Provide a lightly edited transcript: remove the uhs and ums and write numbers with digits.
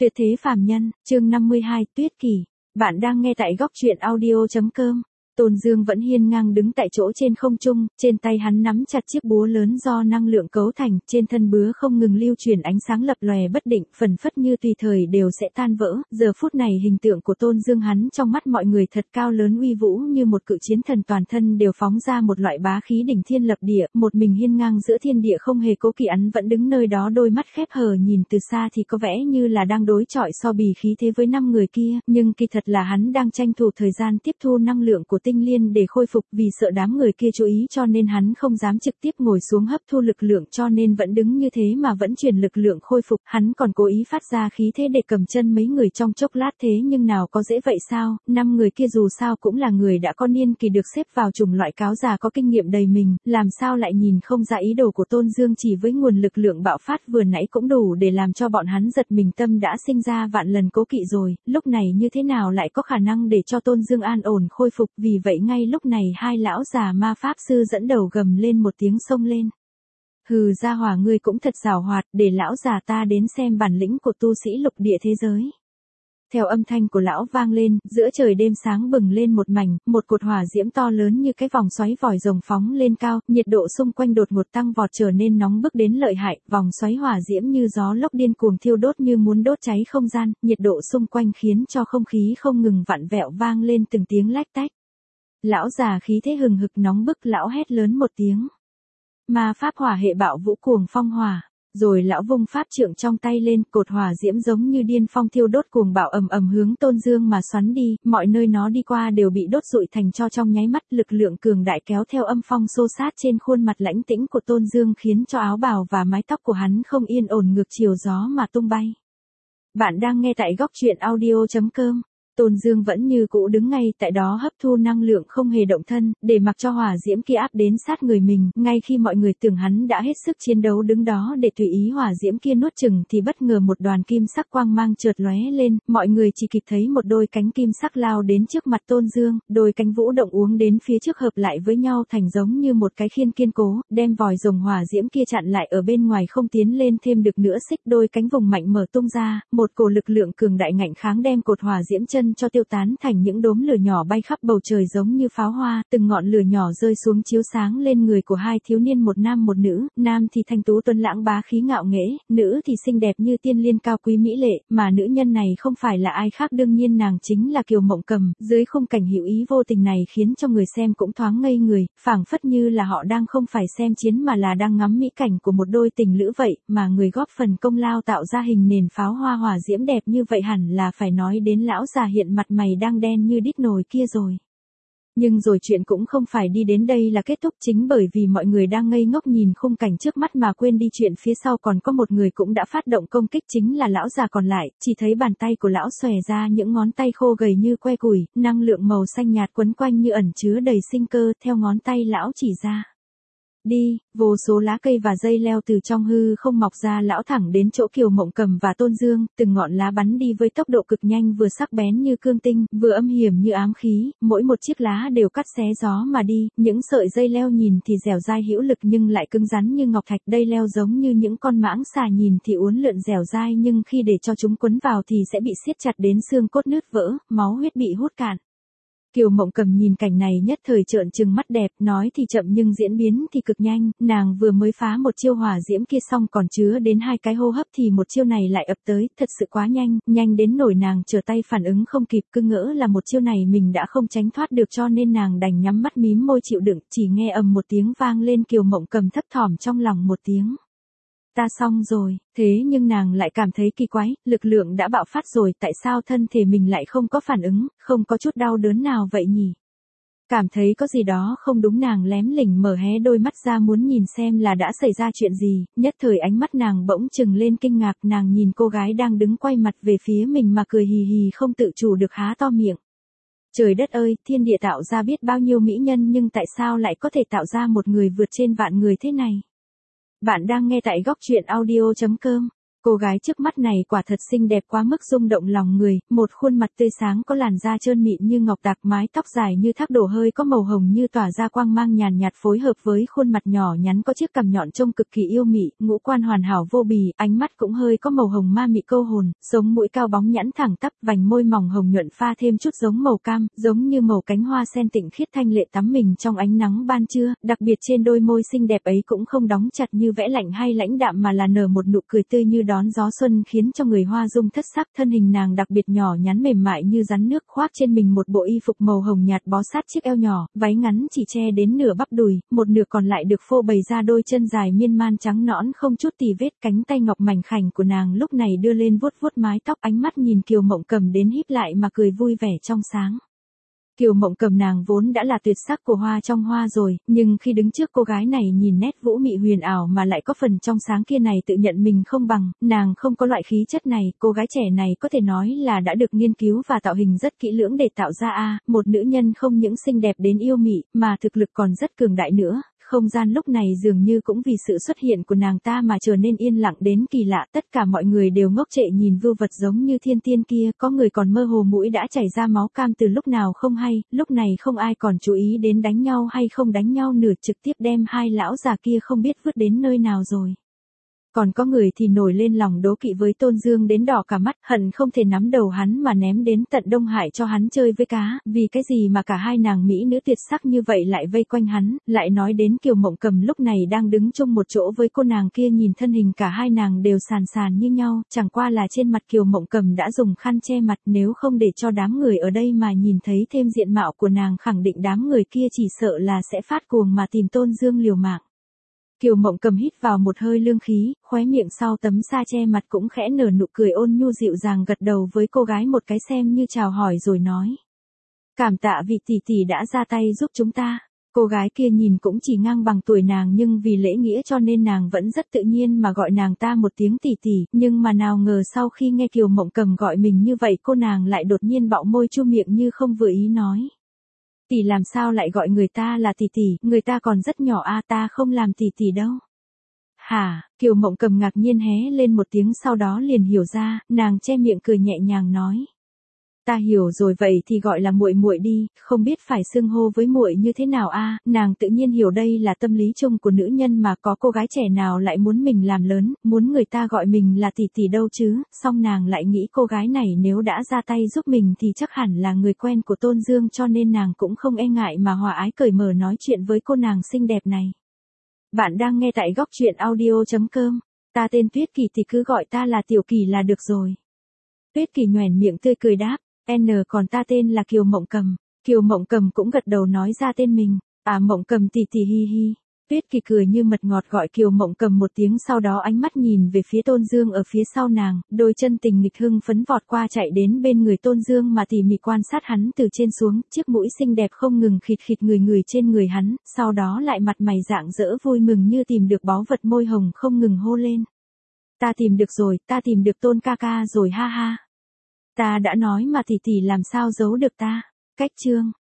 Tuyệt thế phàm nhân, chương 52, Tuyết Kỳ. Bạn đang nghe tại góc truyện audio.com. Tôn Dương vẫn hiên ngang đứng tại chỗ trên không trung, trên tay hắn nắm chặt chiếc búa lớn do năng lượng cấu thành, trên thân búa không ngừng lưu chuyển ánh sáng lập lòe bất định, phẩn phất như tùy thời đều sẽ tan vỡ. Giờ phút này hình tượng của Tôn Dương hắn trong mắt mọi người thật cao lớn uy vũ như một cự chiến thần, toàn thân đều phóng ra một loại bá khí đỉnh thiên lập địa, một mình hiên ngang giữa thiên địa không hề cố kỵ. Hắn vẫn đứng nơi đó, đôi mắt khép hờ, nhìn từ xa thì có vẻ như là đang đối chọi so bì khí thế với 5 người kia, nhưng kỳ thật là hắn đang tranh thủ thời gian tiếp thu năng lượng của tinh liên để khôi phục. Vì sợ đám người kia chú ý cho nên hắn không dám trực tiếp ngồi xuống hấp thu lực lượng, cho nên vẫn đứng như thế mà vẫn truyền lực lượng khôi phục. Hắn còn cố ý phát ra khí thế để cầm chân mấy người trong chốc lát, thế nhưng nào có dễ vậy sao? 5 người kia dù sao cũng là người đã có niên kỳ, được xếp vào chủng loại cáo già có kinh nghiệm đầy mình, làm sao lại nhìn không ra ý đồ của Tôn Dương. Chỉ với nguồn lực lượng bạo phát vừa nãy cũng đủ để làm cho bọn hắn giật mình, tâm đã sinh ra vạn lần cố kỵ rồi, lúc này như thế nào lại có khả năng để cho Tôn Dương an ổn khôi phục. Vì vậy ngay lúc này hai lão già ma pháp sư dẫn đầu gầm lên một tiếng xông lên. Hừ, gia hỏa ngươi cũng thật giàu hoạt, để lão già ta đến xem bản lĩnh của tu sĩ lục địa thế giới. Theo âm thanh của lão vang lên, giữa trời đêm sáng bừng lên một mảnh, một cột hỏa diễm to lớn như cái vòng xoáy vòi rồng phóng lên cao, nhiệt độ xung quanh đột ngột tăng vọt trở nên nóng bức đến lợi hại, vòng xoáy hỏa diễm như gió lốc điên cuồng thiêu đốt như muốn đốt cháy không gian, nhiệt độ xung quanh khiến cho không khí không ngừng vặn vẹo, vang lên từng tiếng lách tách. Lão già khí thế hừng hực nóng bức, lão hét lớn một tiếng. Ma pháp hỏa hệ bạo vũ cuồng phong hỏa. Rồi lão vung pháp trượng trong tay lên, cột hỏa diễm giống như điên phong thiêu đốt cuồng bạo ầm ầm hướng Tôn Dương mà xoắn đi, mọi nơi nó đi qua đều bị đốt rụi thành tro trong nháy mắt. Lực lượng cường đại kéo theo âm phong xô sát trên khuôn mặt lãnh tĩnh của Tôn Dương, khiến cho áo bào và mái tóc của hắn không yên ổn, ngược chiều gió mà tung bay. Bạn đang nghe tại góc truyện audio.com. Tôn Dương vẫn như cũ đứng ngay tại đó hấp thu năng lượng, không hề động thân, để mặc cho hỏa diễm kia áp đến sát người mình. Ngay khi mọi người tưởng hắn đã hết sức chiến đấu đứng đó để tùy ý hỏa diễm kia nuốt chửng thì bất ngờ một đoàn kim sắc quang mang chợt lóe lên, mọi người chỉ kịp thấy một đôi cánh kim sắc lao đến trước mặt Tôn Dương, đôi cánh vũ động uốn đến phía trước hợp lại với nhau thành giống như một cái khiên kiên cố, đem vòi rồng hỏa diễm kia chặn lại ở bên ngoài không tiến lên thêm được nữa. Xích đôi cánh vùng mạnh mở tung ra, một cổ lực lượng cường đại ngạnh kháng đem cột hỏa diễm chân cho tiêu tán thành những đốm lửa nhỏ bay khắp bầu trời giống như pháo hoa, từng ngọn lửa nhỏ rơi xuống chiếu sáng lên người của hai thiếu niên, một nam một nữ. Nam thì thanh tú tuấn lãng bá khí ngạo nghễ, nữ thì xinh đẹp như tiên liên cao quý mỹ lệ, mà nữ nhân này không phải là ai khác, đương nhiên nàng chính là Kiều Mộng Cầm. Dưới khung cảnh hữu ý vô tình này khiến cho người xem cũng thoáng ngây người, phảng phất như là họ đang không phải xem chiến mà là đang ngắm mỹ cảnh của một đôi tình lữ vậy, mà người góp phần công lao tạo ra hình nền pháo hoa hỏa diễm đẹp như vậy hẳn là phải nói đến lão già hiện mặt mày đang đen như đít nồi kia rồi. Nhưng rồi chuyện cũng không phải đi đến đây là kết thúc, chính bởi vì mọi người đang ngây ngốc nhìn khung cảnh trước mắt mà quên đi chuyện phía sau còn có một người cũng đã phát động công kích, chính là lão già còn lại. Chỉ thấy bàn tay của lão xòe ra những ngón tay khô gầy như que củi, năng lượng màu xanh nhạt quấn quanh như ẩn chứa đầy sinh cơ, theo ngón tay lão chỉ ra. Đi, vô số lá cây và dây leo từ trong hư không mọc ra, lão thẳng đến chỗ Kiều Mộng Cầm và Tôn Dương, từng ngọn lá bắn đi với tốc độ cực nhanh, vừa sắc bén như cương tinh, vừa âm hiểm như ám khí, mỗi một chiếc lá đều cắt xé gió mà đi. Những sợi dây leo nhìn thì dẻo dai hữu lực nhưng lại cứng rắn như ngọc thạch, dây leo giống như những con mãng xà, nhìn thì uốn lượn dẻo dai nhưng khi để cho chúng quấn vào thì sẽ bị siết chặt đến xương cốt nứt vỡ, máu huyết bị hút cạn. Kiều Mộng Cầm nhìn cảnh này nhất thời trợn trừng mắt đẹp, nói thì chậm nhưng diễn biến thì cực nhanh, nàng vừa mới phá một chiêu hỏa diễm kia xong còn chứa đến 2 cái hô hấp thì một chiêu này lại ập tới, thật sự quá nhanh, nhanh đến nỗi nàng trở tay phản ứng không kịp, cứ ngỡ là một chiêu này mình đã không tránh thoát được cho nên nàng đành nhắm mắt mím môi chịu đựng. Chỉ nghe ầm một tiếng vang lên, Kiều Mộng Cầm thấp thỏm trong lòng một tiếng. Ta xong rồi, thế nhưng nàng lại cảm thấy kỳ quái, lực lượng đã bạo phát rồi, tại sao thân thể mình lại không có phản ứng, không có chút đau đớn nào vậy nhỉ? Cảm thấy có gì đó không đúng, nàng lém lỉnh mở hé đôi mắt ra muốn nhìn xem là đã xảy ra chuyện gì, nhất thời ánh mắt nàng bỗng trừng lên kinh ngạc, nàng nhìn cô gái đang đứng quay mặt về phía mình mà cười hì hì không tự chủ được há to miệng. Trời đất ơi, thiên địa tạo ra biết bao nhiêu mỹ nhân nhưng tại sao lại có thể tạo ra một người vượt trên vạn người thế này? Bạn đang nghe tại góc truyện audio.com. Cô gái trước mắt này quả thật xinh đẹp quá mức rung động lòng người, một khuôn mặt tươi sáng có làn da trơn mịn như ngọc tạc, mái tóc dài như thác đổ hơi có màu hồng như tỏa ra quang mang nhàn nhạt phối hợp với khuôn mặt nhỏ nhắn có chiếc cằm nhọn trông cực kỳ yêu mị, ngũ quan hoàn hảo vô bì, ánh mắt cũng hơi có màu hồng ma mị câu hồn, sống mũi cao bóng nhẵn thẳng tắp, vành môi mỏng hồng nhuận pha thêm chút giống màu cam, giống như màu cánh hoa sen tịnh khiết thanh lệ tắm mình trong ánh nắng ban trưa, đặc biệt trên đôi môi xinh đẹp ấy cũng không đóng chặt như vẽ lạnh hay lãnh đạm mà là nở một nụ cười tươi như đón gió xuân khiến cho người hoa dung thất sắc. Thân hình nàng đặc biệt nhỏ nhắn mềm mại như rắn nước, khoác trên mình một bộ y phục màu hồng nhạt bó sát chiếc eo nhỏ, váy ngắn chỉ che đến nửa bắp đùi, một nửa còn lại được phô bày ra đôi chân dài miên man trắng nõn không chút tì vết. Cánh tay ngọc mảnh khảnh của nàng lúc này đưa lên vuốt vuốt mái tóc, ánh mắt nhìn Kiều Mộng Cầm đến híp lại mà cười vui vẻ trong sáng. Kiều Mộng Cầm nàng vốn đã là tuyệt sắc của hoa trong hoa rồi, nhưng khi đứng trước cô gái này nhìn nét vũ mị huyền ảo mà lại có phần trong sáng kia này tự nhận mình không bằng, nàng không có loại khí chất này, cô gái trẻ này có thể nói là đã được nghiên cứu và tạo hình rất kỹ lưỡng để tạo ra một nữ nhân không những xinh đẹp đến yêu mị, mà thực lực còn rất cường đại nữa. Không gian lúc này dường như cũng vì sự xuất hiện của nàng ta mà trở nên yên lặng đến kỳ lạ, tất cả mọi người đều ngốc trệ nhìn vưu vật giống như thiên tiên kia, có người còn mơ hồ mũi đã chảy ra máu cam từ lúc nào không hay, lúc này không ai còn chú ý đến đánh nhau hay không đánh nhau nữa, trực tiếp đem hai lão già kia không biết vứt đến nơi nào rồi. Còn có người thì nổi lên lòng đố kỵ với Tôn Dương đến đỏ cả mắt, hận không thể nắm đầu hắn mà ném đến tận Đông Hải cho hắn chơi với cá, vì cái gì mà cả hai nàng mỹ nữ tuyệt sắc như vậy lại vây quanh hắn, lại nói đến Kiều Mộng Cầm lúc này đang đứng chung một chỗ với cô nàng kia, nhìn thân hình cả hai nàng đều sàn sàn như nhau, chẳng qua là trên mặt Kiều Mộng Cầm đã dùng khăn che mặt, nếu không để cho đám người ở đây mà nhìn thấy thêm diện mạo của nàng khẳng định đám người kia chỉ sợ là sẽ phát cuồng mà tìm Tôn Dương liều mạng. Kiều Mộng Cầm hít vào một hơi lương khí, khóe miệng sau tấm sa che mặt cũng khẽ nở nụ cười ôn nhu dịu dàng, gật đầu với cô gái một cái xem như chào hỏi rồi nói. Cảm tạ vì tỷ tỷ đã ra tay giúp chúng ta. Cô gái kia nhìn cũng chỉ ngang bằng tuổi nàng nhưng vì lễ nghĩa cho nên nàng vẫn rất tự nhiên mà gọi nàng ta một tiếng tỷ tỷ, nhưng mà nào ngờ sau khi nghe Kiều Mộng Cầm gọi mình như vậy cô nàng lại đột nhiên bạo môi chu miệng như không vừa ý nói. Tỷ làm sao lại gọi người ta là tỷ tỷ, người ta còn rất nhỏ ta không làm tỷ tỷ đâu. Hả, Kiều Mộng Cầm ngạc nhiên hé lên một tiếng sau đó liền hiểu ra, nàng che miệng cười nhẹ nhàng nói. Ta hiểu rồi, vậy thì gọi là muội muội đi, không biết phải xưng hô với muội như thế nào nàng tự nhiên hiểu đây là tâm lý chung của nữ nhân mà, có cô gái trẻ nào lại muốn mình làm lớn, muốn người ta gọi mình là tỷ tỷ đâu chứ, song nàng lại nghĩ cô gái này nếu đã ra tay giúp mình thì chắc hẳn là người quen của Tôn Dương cho nên nàng cũng không e ngại mà hòa ái cởi mở nói chuyện với cô nàng xinh đẹp này. Bạn đang nghe tại góc truyện audio.com, ta tên Tuyết Kỳ thì cứ gọi ta là Tiểu Kỳ là được rồi. Tuyết Kỳ nhoẻn miệng tươi cười đáp. Còn ta tên là Kiều Mộng Cầm. Kiều Mộng Cầm cũng gật đầu nói ra tên mình. Mộng Cầm tỷ tỷ hi hi. Tuyết Kỳ cười như mật ngọt gọi Kiều Mộng Cầm một tiếng, sau đó ánh mắt nhìn về phía Tôn Dương ở phía sau nàng, đôi chân tình nghịch hưng phấn vọt qua chạy đến bên người Tôn Dương mà tỉ mỉ quan sát hắn từ trên xuống, chiếc mũi xinh đẹp không ngừng khịt khịt người trên người hắn, sau đó lại mặt mày rạng rỡ vui mừng như tìm được báu vật, môi hồng không ngừng hô lên. Ta tìm được rồi, ta tìm được Tôn ca ca rồi ha ha. Ta đã nói mà tỷ tỷ làm sao giấu được ta. Cách chương